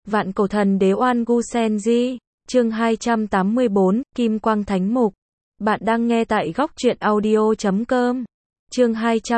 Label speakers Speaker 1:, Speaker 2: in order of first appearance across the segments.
Speaker 1: Vạn Cổ Thần Đế Oan Gu Senji, chương 284, Kim Quang Thánh Mục. Bạn đang nghe tại góc truyện audio.com. Chương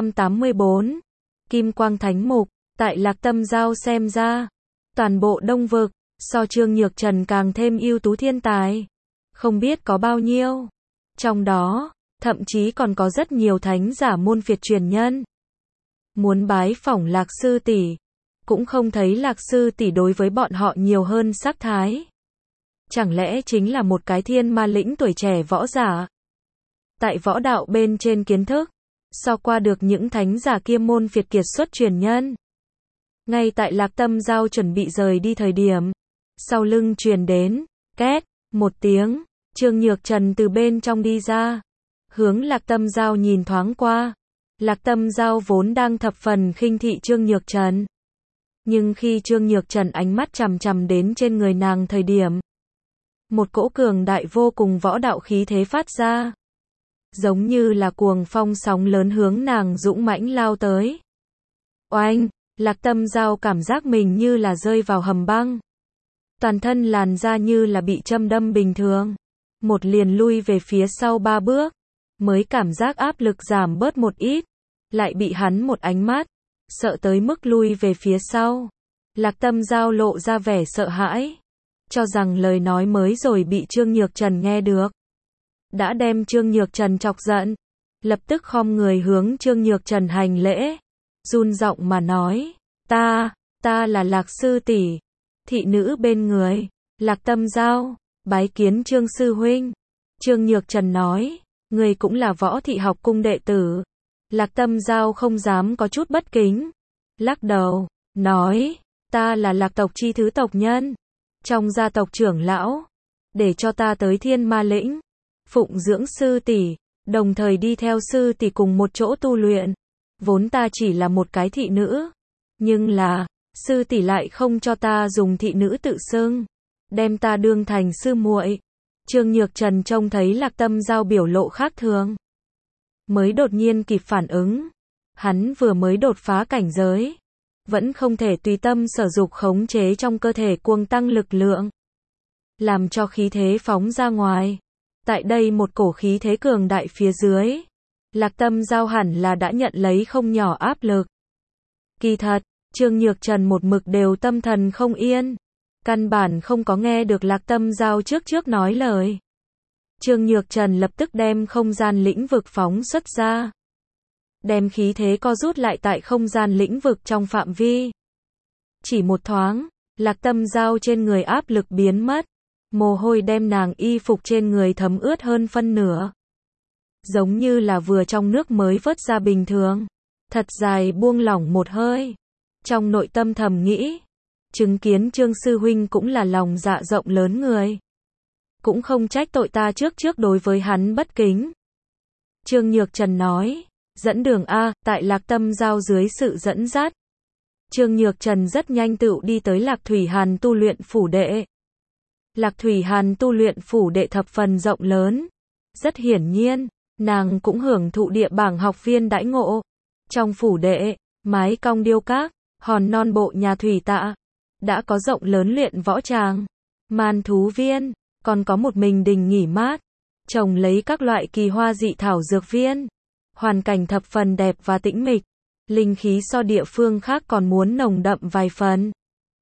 Speaker 1: 284, Kim Quang Thánh Mục. Tại Lạc Tâm Giao xem ra, toàn bộ Đông Vực, so Trương Nhược Trần càng thêm ưu tú thiên tài. Không biết có bao nhiêu. Trong đó, thậm chí còn có rất nhiều thánh giả môn phiệt truyền nhân. Muốn bái phỏng Lạc Sư tỷ, cũng không thấy Lạc Sư tỷ đối với bọn họ nhiều hơn sắc thái. Chẳng lẽ chính là một cái thiên ma lĩnh tuổi trẻ võ giả? Tại võ đạo bên trên kiến thức, so qua được những thánh giả kia môn phiệt kiệt xuất truyền nhân. Ngay tại Lạc Tâm Giao chuẩn bị rời đi thời điểm, sau lưng truyền đến, két, một tiếng, Trương Nhược Trần từ bên trong đi ra, hướng Lạc Tâm Giao nhìn thoáng qua. Lạc Tâm Giao vốn đang thập phần khinh thị Trương Nhược Trần. Nhưng khi Trương Nhược Trần ánh mắt chằm chằm đến trên người nàng thời điểm, một cỗ cường đại vô cùng võ đạo khí thế phát ra. Giống như là cuồng phong sóng lớn hướng nàng dũng mãnh lao tới. Oanh, Lạc Tâm Giao cảm giác mình như là rơi vào hầm băng. Toàn thân làn da như là bị châm đâm bình thường. Một liền lui về phía sau 3 bước, mới cảm giác áp lực giảm bớt một ít. Lại bị hắn một ánh mắt, sợ tới mức lui về phía sau. Lạc Tâm Giao lộ ra vẻ sợ hãi, cho rằng lời nói mới rồi bị Trương Nhược Trần nghe được, đã đem Trương Nhược Trần chọc giận. Lập tức khom người hướng Trương Nhược Trần hành lễ, run giọng mà nói, ta là Lạc Sư tỷ, thị nữ bên người. Lạc Tâm Giao, bái kiến Trương Sư huynh. Trương Nhược Trần nói, người cũng là Võ Thị học cung đệ tử. Lạc Tâm Giao không dám có chút bất kính, lắc đầu, nói, ta là Lạc tộc chi thứ tộc nhân, trong gia tộc trưởng lão, để cho ta tới Thiên Ma Lĩnh, phụng dưỡng sư tỷ, đồng thời đi theo sư tỷ cùng một chỗ tu luyện. Vốn ta chỉ là một cái thị nữ, nhưng là, sư tỷ lại không cho ta dùng thị nữ tự xưng, đem ta đương thành sư muội. Trương Nhược Trần trông thấy Lạc Tâm Giao biểu lộ khác thường, mới đột nhiên kịp phản ứng. Hắn vừa mới đột phá cảnh giới, vẫn không thể tùy tâm sở dục khống chế trong cơ thể cuồng tăng lực lượng, làm cho khí thế phóng ra ngoài. Tại đây một cổ khí thế cường đại phía dưới, Lạc Tâm Giao hẳn là đã nhận lấy không nhỏ áp lực. Kỳ thật, Trương Nhược Trần một mực đều tâm thần không yên, căn bản không có nghe được Lạc Tâm Giao trước nói lời. Trương Nhược Trần lập tức đem không gian lĩnh vực phóng xuất ra, đem khí thế co rút lại tại không gian lĩnh vực trong phạm vi. Chỉ một thoáng, Lạc Tâm Giao trên người áp lực biến mất, mồ hôi đem nàng y phục trên người thấm ướt hơn phân nửa. Giống như là vừa trong nước mới vớt ra bình thường, thật dài buông lỏng một hơi. Trong nội tâm thầm nghĩ, chứng kiến Trương Sư huynh cũng là lòng dạ rộng lớn người, cũng không trách tội ta trước đối với hắn bất kính. Trương Nhược Trần nói, dẫn đường a. Tại Lạc Tâm Giao dưới sự dẫn dắt, Trương Nhược Trần rất nhanh tựu đi tới Lạc Thủy Hàn tu luyện phủ đệ. Lạc Thủy Hàn tu luyện phủ đệ thập phần rộng lớn, rất hiển nhiên, nàng cũng hưởng thụ địa bảng học viên đãi ngộ. Trong phủ đệ, mái cong điêu các, hòn non bộ nhà thủy tạ, đã có rộng lớn luyện võ tràng, man thú viên, còn có một mình đình nghỉ mát, trồng lấy các loại kỳ hoa dị thảo dược viên. Hoàn cảnh thập phần đẹp và tĩnh mịch, linh khí so địa phương khác còn muốn nồng đậm vài phần.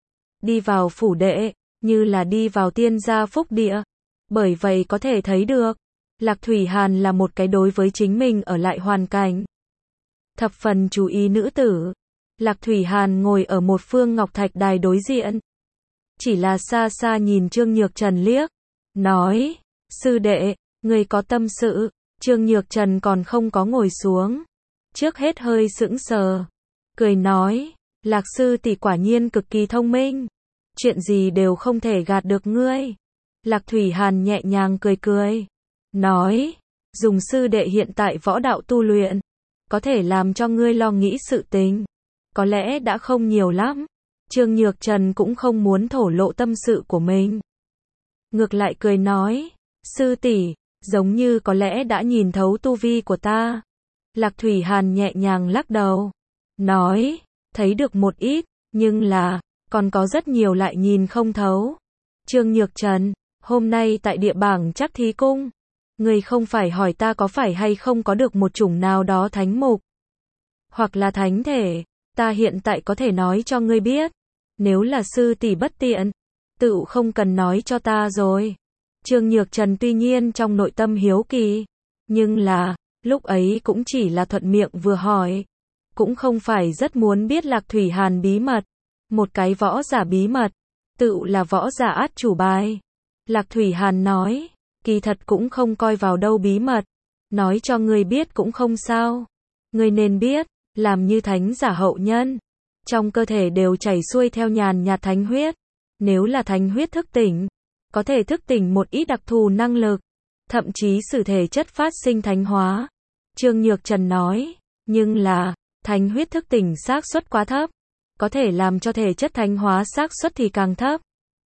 Speaker 1: Đi vào phủ đệ, như là đi vào tiên gia phúc địa. Bởi vậy có thể thấy được, Lạc Thủy Hàn là một cái đối với chính mình ở lại hoàn cảnh thập phần chú ý nữ tử. Lạc Thủy Hàn ngồi ở một phương ngọc thạch đài đối diện, chỉ là xa xa nhìn Trương Nhược Trần liếc, nói, sư đệ, người có tâm sự. Trương Nhược Trần còn không có ngồi xuống, trước hết hơi sững sờ, cười nói, Lạc sư tỷ quả nhiên cực kỳ thông minh, chuyện gì đều không thể gạt được ngươi. Lạc Thủy Hàn nhẹ nhàng cười, nói, dùng sư đệ hiện tại võ đạo tu luyện, có thể làm cho ngươi lo nghĩ sự tình, có lẽ đã không nhiều lắm. Trương Nhược Trần cũng không muốn thổ lộ tâm sự của mình, ngược lại cười nói, sư tỷ, giống như có lẽ đã nhìn thấu tu vi của ta. Lạc Thủy Hàn nhẹ nhàng lắc đầu, nói, thấy được một ít, nhưng là, còn có rất nhiều lại nhìn không thấu. Trương Nhược Trần, hôm nay tại địa bảng Trắc Thí Cung, người không phải hỏi ta có phải hay không có được một chủng nào đó thánh mục, hoặc là thánh thể, ta hiện tại có thể nói cho ngươi biết, nếu là sư tỷ bất tiện, tựu không cần nói cho ta rồi. Trương Nhược Trần tuy nhiên trong nội tâm hiếu kỳ, nhưng là, lúc ấy cũng chỉ là thuận miệng vừa hỏi, cũng không phải rất muốn biết Lạc Thủy Hàn bí mật, một cái võ giả bí mật, tựu là võ giả át chủ bài. Lạc Thủy Hàn nói, kỳ thật cũng không coi vào đâu bí mật, nói cho ngươi biết cũng không sao. Ngươi nên biết, làm như thánh giả hậu nhân, trong cơ thể đều chảy xuôi theo nhàn nhạt thánh huyết, nếu là thánh huyết thức tỉnh, có thể thức tỉnh một ít đặc thù năng lực, thậm chí sử thể chất phát sinh thánh hóa. Trương Nhược Trần nói, nhưng là, thánh huyết thức tỉnh xác suất quá thấp, có thể làm cho thể chất thánh hóa xác suất thì càng thấp.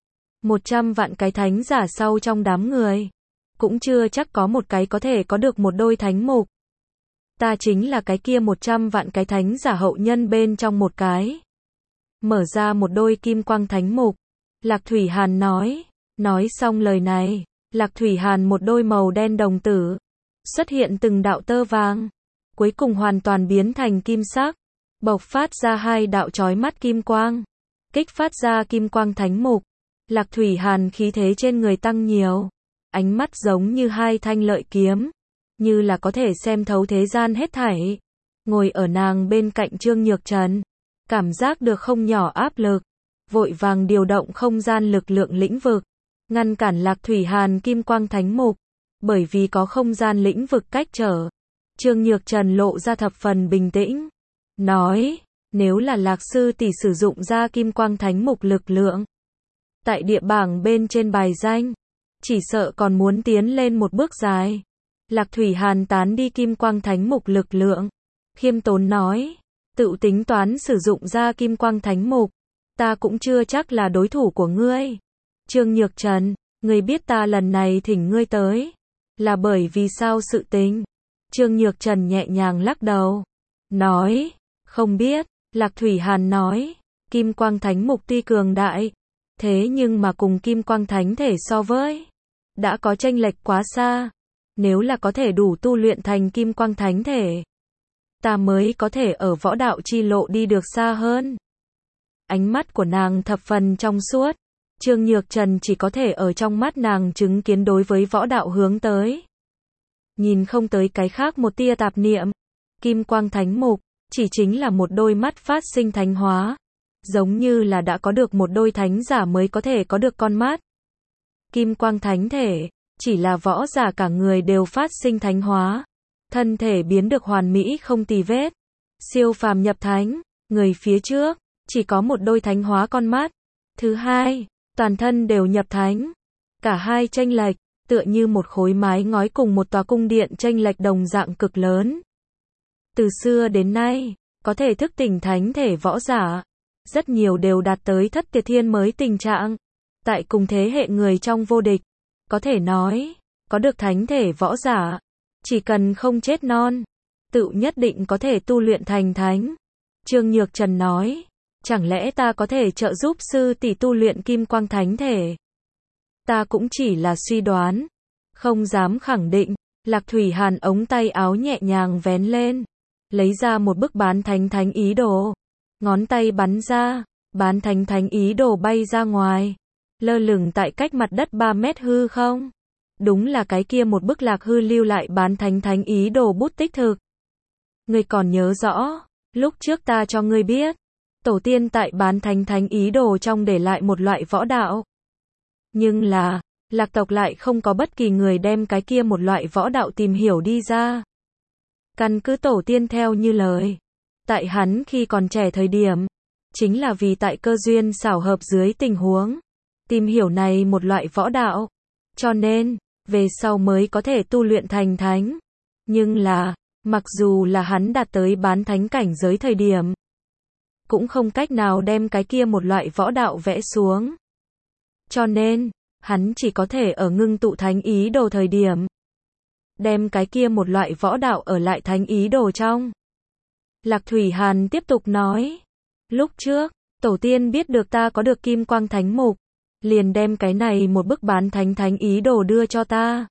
Speaker 1: 100 vạn cái thánh giả sau trong đám người, cũng chưa chắc có một cái có thể có được một đôi thánh mục. Ta chính là cái kia 100 vạn cái thánh giả hậu nhân bên trong một cái. Mở ra một đôi kim quang thánh mục. Lạc Thủy Hàn nói xong lời này, Lạc Thủy Hàn một đôi màu đen đồng tử, xuất hiện từng đạo tơ vàng, cuối cùng hoàn toàn biến thành kim sắc, bộc phát ra hai đạo chói mắt kim quang, kích phát ra kim quang thánh mục. Lạc Thủy Hàn khí thế trên người tăng nhiều, ánh mắt giống như hai thanh lợi kiếm, như là có thể xem thấu thế gian hết thảy. Ngồi ở nàng bên cạnh Trương Nhược Trần, cảm giác được không nhỏ áp lực, vội vàng điều động không gian lực lượng lĩnh vực, ngăn cản Lạc Thủy Hàn kim quang thánh mục, bởi vì có không gian lĩnh vực cách trở. Trương Nhược Trần lộ ra thập phần bình tĩnh, nói, nếu là Lạc sư tỷ sử dụng ra kim quang thánh mục lực lượng, tại địa bảng bên trên bài danh, chỉ sợ còn muốn tiến lên một bước dài. Lạc Thủy Hàn tán đi kim quang thánh mục lực lượng, khiêm tốn nói, tự tính toán sử dụng ra kim quang thánh mục, ta cũng chưa chắc là đối thủ của ngươi. Trương Nhược Trần, ngươi biết ta lần này thỉnh ngươi tới, là bởi vì sao sự tình? Trương Nhược Trần nhẹ nhàng lắc đầu, nói, không biết. Lạc Thủy Hàn nói, kim quang thánh mục tuy cường đại, thế nhưng mà cùng kim quang thánh thể so với, đã có chênh lệch quá xa. Nếu là có thể đủ tu luyện thành kim quang thánh thể, ta mới có thể ở võ đạo chi lộ đi được xa hơn. Ánh mắt của nàng thập phần trong suốt, Trương Nhược Trần chỉ có thể ở trong mắt nàng chứng kiến đối với võ đạo hướng tới. Nhìn không tới cái khác một tia tạp niệm, kim quang thánh mục, chỉ chính là một đôi mắt phát sinh thánh hóa, giống như là đã có được một đôi thánh giả mới có thể có được con mắt. Kim quang thánh thể, chỉ là võ giả cả người đều phát sinh thánh hóa, thân thể biến được hoàn mỹ không tì vết, siêu phàm nhập thánh. Người phía trước, chỉ có một đôi thánh hóa con mắt, thứ hai, toàn thân đều nhập thánh. Cả hai chênh lệch, tựa như một khối mái ngói cùng một tòa cung điện chênh lệch đồng dạng cực lớn. Từ xưa đến nay, có thể thức tỉnh thánh thể võ giả, rất nhiều đều đạt tới thất tiệt thiên mới tình trạng. Tại cùng thế hệ người trong vô địch, có thể nói, có được thánh thể võ giả, chỉ cần không chết non, tự nhất định có thể tu luyện thành thánh. Trương Nhược Trần nói, chẳng lẽ ta có thể trợ giúp sư tỷ tu luyện kim quang thánh thể? Ta cũng chỉ là suy đoán, không dám khẳng định. Lạc Thủy Hàn ống tay áo nhẹ nhàng vén lên, lấy ra một bức bán thánh ý đồ, ngón tay bắn ra, bán thánh ý đồ bay ra ngoài, lơ lửng tại cách mặt đất 3 mét hư không. Đúng là cái kia một bức Lạc Hư lưu lại bán thánh ý đồ bút tích thực. Ngươi còn nhớ rõ, lúc trước ta cho ngươi biết, tổ tiên tại bán thánh ý đồ trong để lại một loại võ đạo. Nhưng là, Lạc tộc lại không có bất kỳ người đem cái kia một loại võ đạo tìm hiểu đi ra. Căn cứ tổ tiên theo như lời, tại hắn khi còn trẻ thời điểm, chính là vì tại cơ duyên xảo hợp dưới tình huống, tìm hiểu này một loại võ đạo, cho nên, về sau mới có thể tu luyện thành thánh. Nhưng là, mặc dù là hắn đạt tới bán thánh cảnh giới thời điểm, cũng không cách nào đem cái kia một loại võ đạo vẽ xuống. Cho nên, hắn chỉ có thể ở ngưng tụ thánh ý đồ thời điểm, đem cái kia một loại võ đạo ở lại thánh ý đồ trong. Lạc Thủy Hàn tiếp tục nói, lúc trước, Tổ tiên biết được ta có được kim quang thánh mục, liền đem cái này một bức bán thánh ý đồ đưa cho ta.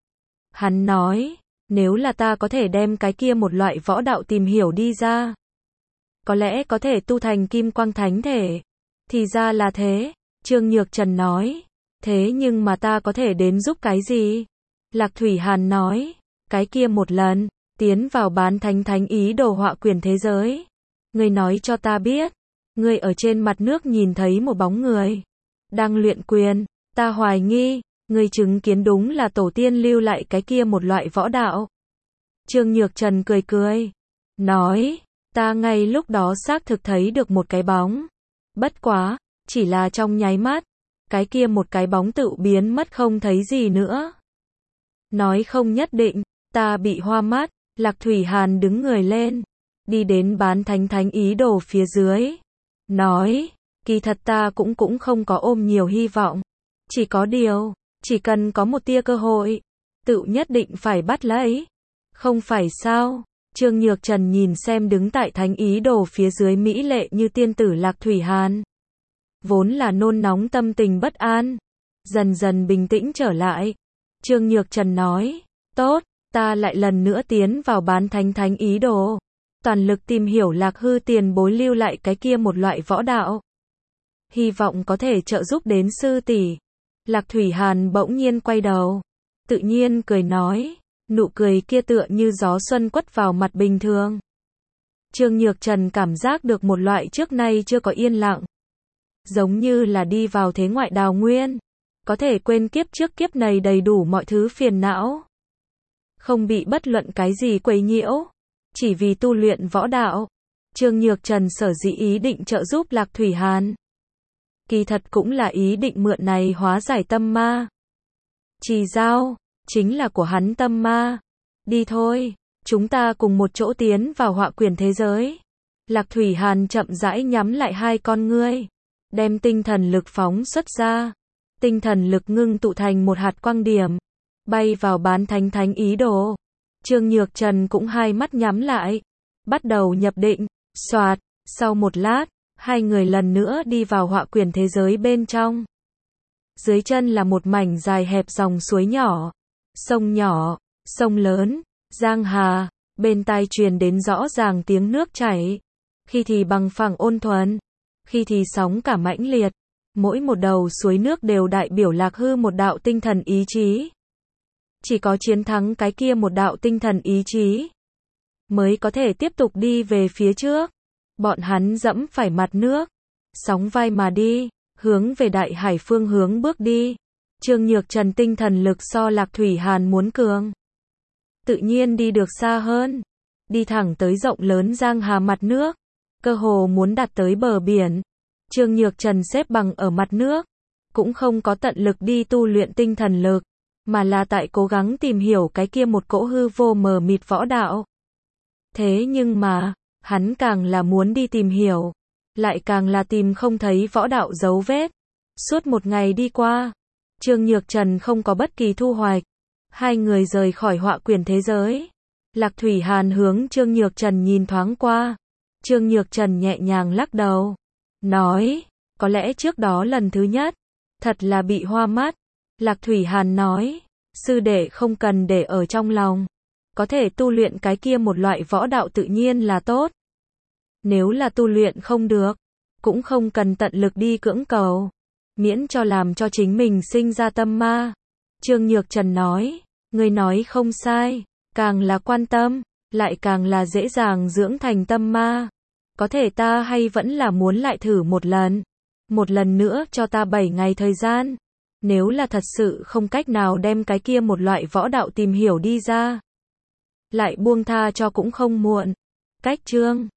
Speaker 1: Hắn nói, nếu là ta có thể đem cái kia một loại võ đạo tìm hiểu đi ra, có lẽ có thể tu thành kim quang thánh thể. Thì ra là thế, Trương Nhược Trần nói. Thế nhưng mà ta có thể đến giúp cái gì? Lạc Thủy Hàn nói, cái kia một lần, tiến vào bán thánh ý đồ họa quyển thế giới. Ngươi nói cho ta biết, ngươi ở trên mặt nước nhìn thấy một bóng người, đang luyện quyền, ta hoài nghi, ngươi chứng kiến đúng là tổ tiên lưu lại cái kia một loại võ đạo. Trương Nhược Trần cười cười, nói, ta ngay lúc đó xác thực thấy được một cái bóng. Bất quá, chỉ là trong nháy mắt, cái kia một cái bóng tự biến mất không thấy gì nữa. Nói không nhất định, ta bị hoa mắt. Lạc Thủy Hàn đứng người lên, đi đến bán thánh ý đồ phía dưới. Nói, kỳ thật ta cũng không có ôm nhiều hy vọng. Chỉ có điều, chỉ cần có một tia cơ hội, tự nhất định phải bắt lấy. Không phải sao? Trương Nhược Trần nhìn xem đứng tại thánh ý đồ phía dưới mỹ lệ như tiên tử Lạc Thủy Hàn. Vốn là nôn nóng tâm tình bất an, dần dần bình tĩnh trở lại. Trương Nhược Trần nói, tốt, ta lại lần nữa tiến vào bán thánh ý đồ. Toàn lực tìm hiểu Lạc Hư tiền bối lưu lại cái kia một loại võ đạo. Hy vọng có thể trợ giúp đến sư tỷ. Lạc Thủy Hàn bỗng nhiên quay đầu, tự nhiên cười nói, nụ cười kia tựa như gió xuân quất vào mặt bình thường. Trương Nhược Trần cảm giác được một loại trước nay chưa có yên lặng. Giống như là đi vào thế ngoại đào nguyên, có thể quên kiếp trước kiếp này đầy đủ mọi thứ phiền não. Không bị bất luận cái gì quấy nhiễu, chỉ vì tu luyện võ đạo. Trương Nhược Trần sở dĩ ý định trợ giúp Lạc Thủy Hàn. Kỳ thật cũng là ý định mượn này hóa giải tâm ma. Trì Giao, chính là của hắn tâm ma. Đi thôi, chúng ta cùng một chỗ tiến vào họa quyển thế giới. Lạc Thủy Hàn chậm rãi nhắm lại hai con ngươi, đem tinh thần lực phóng xuất ra. Tinh thần lực ngưng tụ thành một hạt quang điểm, bay vào bán thánh ý đồ. Trương Nhược Trần cũng hai mắt nhắm lại, bắt đầu nhập định. Soạt, sau một lát, hai người lần nữa đi vào họa quyển thế giới bên trong. Dưới chân là một mảnh dài hẹp dòng suối nhỏ, sông nhỏ, sông lớn, giang hà, bên tai truyền đến rõ ràng tiếng nước chảy. Khi thì bằng phẳng ôn thuần, khi thì sóng cả mãnh liệt. Mỗi một đầu suối nước đều đại biểu Lạc Hư một đạo tinh thần ý chí. Chỉ có chiến thắng cái kia một đạo tinh thần ý chí, mới có thể tiếp tục đi về phía trước. Bọn hắn dẫm phải mặt nước, sóng vai mà đi, hướng về đại hải phương hướng bước đi. Trương Nhược Trần tinh thần lực so Lạc Thủy Hàn muốn cường, tự nhiên đi được xa hơn, đi thẳng tới rộng lớn giang hà mặt nước, cơ hồ muốn đạt tới bờ biển. Trương Nhược Trần xếp bằng ở mặt nước, cũng không có tận lực đi tu luyện tinh thần lực, mà là tại cố gắng tìm hiểu cái kia một cỗ hư vô mờ mịt võ đạo. Thế nhưng mà, hắn càng là muốn đi tìm hiểu, lại càng là tìm không thấy võ đạo dấu vết. Suốt một ngày đi qua, Trương Nhược Trần không có bất kỳ thu hoạch. Hai người rời khỏi họa quyển thế giới. Lạc Thủy Hàn hướng Trương Nhược Trần nhìn thoáng qua. Trương Nhược Trần nhẹ nhàng lắc đầu, nói, có lẽ trước đó lần thứ nhất, thật là bị hoa mắt. Lạc Thủy Hàn nói, sư đệ không cần để ở trong lòng, có thể tu luyện cái kia một loại võ đạo tự nhiên là tốt. Nếu là tu luyện không được, cũng không cần tận lực đi cưỡng cầu, miễn cho làm cho chính mình sinh ra tâm ma. Trương Nhược Trần nói, ngươi nói không sai, càng là quan tâm, lại càng là dễ dàng dưỡng thành tâm ma. Có thể ta hay vẫn là muốn lại thử một lần nữa cho ta 7 ngày thời gian. Nếu là thật sự không cách nào đem cái kia một loại võ đạo tìm hiểu đi ra, lại buông tha cho cũng không muộn. Cách chương